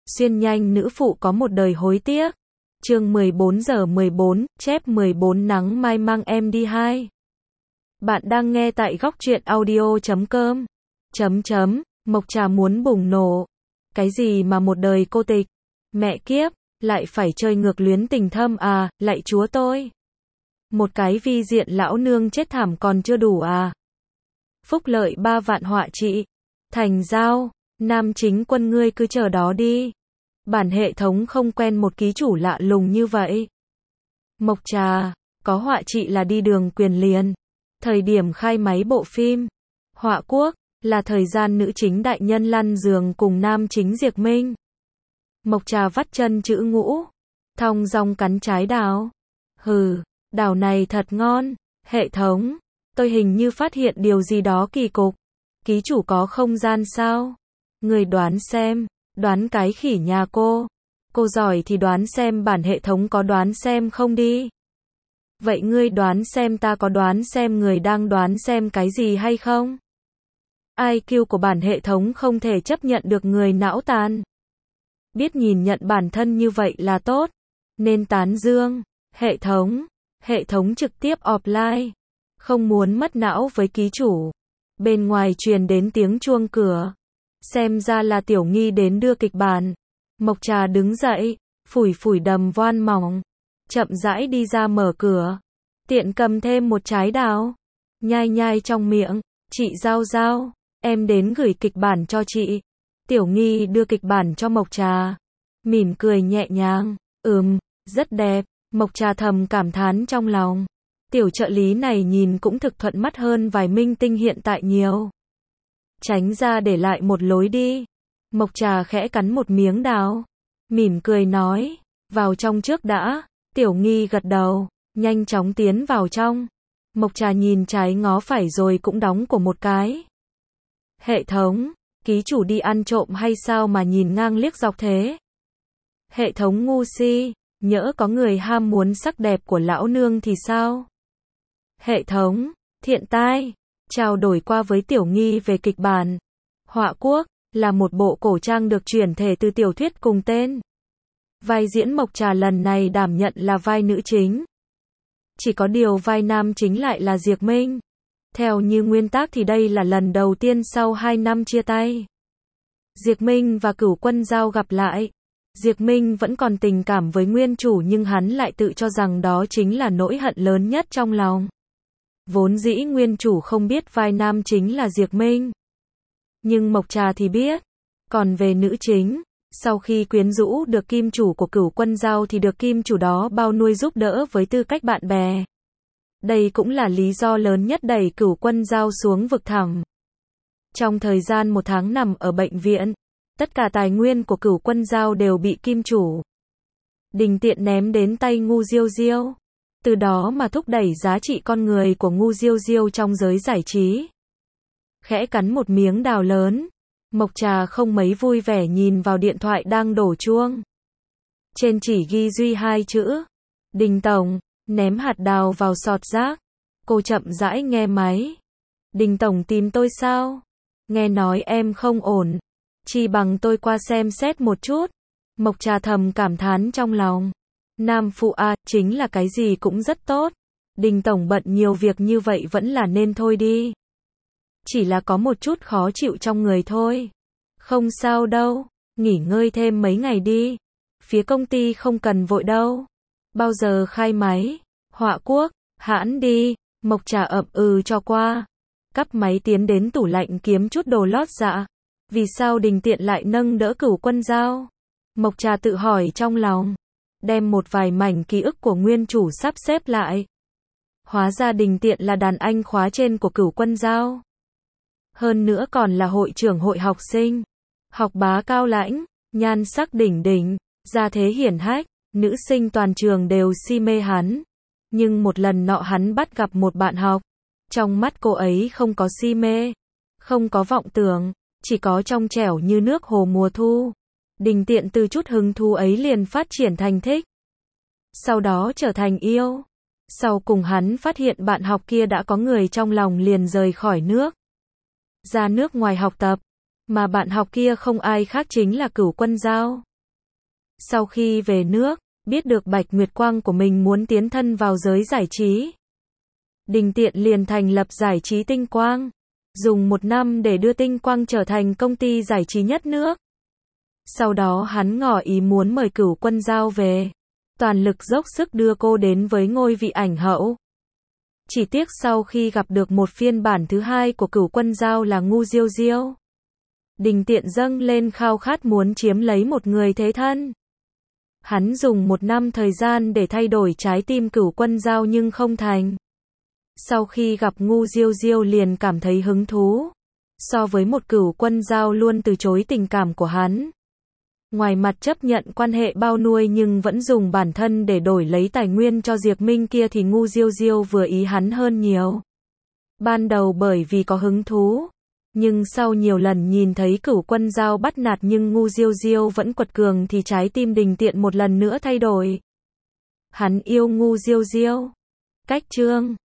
Xuyên nhanh nữ phụ có một đời hối tiếc. Chương 14 giờ 14, chép 14 nắng mai mang em đi 2. Bạn đang nghe tại góc truyện audio.com. Mộc Trà muốn bùng nổ. Cái gì mà một đời cô tịch? Mẹ kiếp, lại phải chơi ngược luyến tình thâm à, lạy chúa tôi. Một cái vi diện lão nương chết thảm còn chưa đủ à? Phúc lợi 3 vạn họa trị. Thành giao, nam chính quân ngươi cứ chờ đó đi. Bản hệ thống không quen một ký chủ lạ lùng như vậy. Mộc Trà, có họa trị là đi đường quyền liền. Thời điểm khai máy bộ phim. Họa quốc, là thời gian nữ chính đại nhân lăn giường cùng nam chính Diệp Minh. Mộc Trà vắt chân chữ ngũ. Thong dong cắn trái đào. Hừ, đào này thật ngon. Hệ thống, tôi hình như phát hiện điều gì đó kỳ cục. Ký chủ có không gian sao? Người đoán xem. Đoán cái khỉ nhà cô. Cô giỏi thì đoán xem bản hệ thống có đoán xem không đi. Vậy ngươi đoán xem ta có đoán xem người đang đoán xem cái gì hay không? IQ của bản hệ thống không thể chấp nhận được người não tàn. Biết nhìn nhận bản thân như vậy là tốt. Nên tán dương. Hệ thống trực tiếp offline. Không muốn mất não với ký chủ. Bên ngoài truyền đến tiếng chuông cửa. Xem ra là Tiểu Nghi đến đưa kịch bản. Mộc Trà đứng dậy, phủi phủi đầm voan mỏng, chậm rãi đi ra mở cửa. Tiện cầm thêm một trái đào. Nhai nhai trong miệng. Chị Giao Giao, em đến gửi kịch bản cho chị. Tiểu Nghi đưa kịch bản cho Mộc Trà. Mỉm cười nhẹ nhàng. Rất đẹp. Mộc Trà thầm cảm thán trong lòng. Tiểu trợ lý này nhìn cũng thực thuận mắt hơn vài minh tinh hiện tại nhiều. Tránh ra để lại một lối đi. Mộc Trà khẽ cắn một miếng đào. Mỉm cười nói. Vào trong trước đã. Tiểu Nghi gật đầu. Nhanh chóng tiến vào trong. Mộc Trà nhìn trái ngó phải rồi cũng đóng của một cái. Hệ thống. Ký chủ đi ăn trộm hay sao mà nhìn ngang liếc dọc thế? Hệ thống ngu si. Nhỡ có người ham muốn sắc đẹp của lão nương thì sao? Hệ thống. Thiện tai. Trao đổi qua với Tiểu Nghi về kịch bản. Họa quốc, là một bộ cổ trang được chuyển thể từ tiểu thuyết cùng tên. Vai diễn Mộc Trà lần này đảm nhận là vai nữ chính. Chỉ có điều vai nam chính lại là Diệp Minh. Theo như nguyên tác thì đây là lần đầu tiên sau 2 năm chia tay. Diệp Minh và Cửu Quân Giao gặp lại. Diệp Minh vẫn còn tình cảm với nguyên chủ nhưng hắn lại tự cho rằng đó chính là nỗi hận lớn nhất trong lòng. Vốn dĩ nguyên chủ không biết vai nam chính là Diệp Minh. Nhưng Mộc Trà thì biết. Còn về nữ chính, sau khi quyến rũ được kim chủ của Cửu Quân Giao thì được kim chủ đó bao nuôi giúp đỡ với tư cách bạn bè. Đây cũng là lý do lớn nhất đẩy Cửu Quân Giao xuống vực thẳm. Trong thời gian 1 tháng nằm ở bệnh viện, tất cả tài nguyên của Cửu Quân Giao đều bị kim chủ Đình Tiện ném đến tay Ngu Diêu Diêu. Từ đó mà thúc đẩy giá trị con người của Ngu Diêu Diêu trong giới giải trí. Khẽ cắn một miếng đào lớn. Mộc Trà không mấy vui vẻ nhìn vào điện thoại đang đổ chuông. Trên chỉ ghi duy 2 chữ. Đình Tổng, ném hạt đào vào sọt rác. Cô chậm rãi nghe máy. Đình Tổng tìm tôi sao? Nghe nói em không ổn. Chỉ bằng tôi qua xem xét một chút. Mộc Trà thầm cảm thán trong lòng. Nam phụ A, chính là cái gì cũng rất tốt. Đình Tổng bận nhiều việc như vậy vẫn là nên thôi đi. Chỉ là có một chút khó chịu trong người thôi. Không sao đâu, nghỉ ngơi thêm mấy ngày đi. Phía công ty không cần vội đâu. Bao giờ khai máy? Họa quốc, hãn đi. Mộc Trà ậm cho qua. Cắp máy tiến đến tủ lạnh kiếm chút đồ lót dạ. Vì sao Đình Tiện lại nâng đỡ Cửu Quân Giao? Mộc Trà tự hỏi trong lòng. Đem một vài mảnh ký ức của nguyên chủ sắp xếp lại. Hóa ra Đình Tiện là đàn anh khóa trên của Cửu Quân Giao. Hơn nữa còn là hội trưởng hội học sinh. Học bá cao lãnh, nhan sắc đỉnh đỉnh, gia thế hiển hách, nữ sinh toàn trường đều si mê hắn. Nhưng một lần nọ hắn bắt gặp một bạn học. Trong mắt cô ấy không có si mê, không có vọng tưởng, chỉ có trong trẻo như nước hồ mùa thu. Đình Tiện từ chút hứng thú ấy liền phát triển thành thích. Sau đó trở thành yêu. Sau cùng hắn phát hiện bạn học kia đã có người trong lòng liền rời khỏi nước. Ra nước ngoài học tập. Mà bạn học kia không ai khác chính là Cửu Quân Giao. Sau khi về nước, biết được Bạch Nguyệt Quang của mình muốn tiến thân vào giới giải trí, Đình Tiện liền thành lập giải trí Tinh Quang, dùng 1 năm để đưa Tinh Quang trở thành công ty giải trí nhất nước. Sau đó hắn ngỏ ý muốn mời Cửu Quân Dao về, toàn lực dốc sức đưa cô đến với ngôi vị ảnh hậu. Chỉ tiếc sau khi gặp được một phiên bản thứ hai của Cửu Quân Dao là Ngu Diêu Diêu, Đình Tiện dâng lên khao khát muốn chiếm lấy một người thế thân. Hắn dùng 1 năm thời gian để thay đổi trái tim Cửu Quân Dao nhưng không thành. Sau khi gặp Ngu Diêu Diêu liền cảm thấy hứng thú. So với một Cửu Quân Dao luôn từ chối tình cảm của hắn, ngoài mặt chấp nhận quan hệ bao nuôi nhưng vẫn dùng bản thân để đổi lấy tài nguyên cho Diệp Minh kia thì Ngu Diêu Diêu vừa ý hắn hơn nhiều. Ban đầu bởi vì có hứng thú, nhưng sau nhiều lần nhìn thấy Cửu Quân Dao bắt nạt nhưng Ngu Diêu Diêu vẫn quật cường thì trái tim Đình Tiện một lần nữa thay đổi. Hắn yêu Ngu Diêu Diêu. Cách chương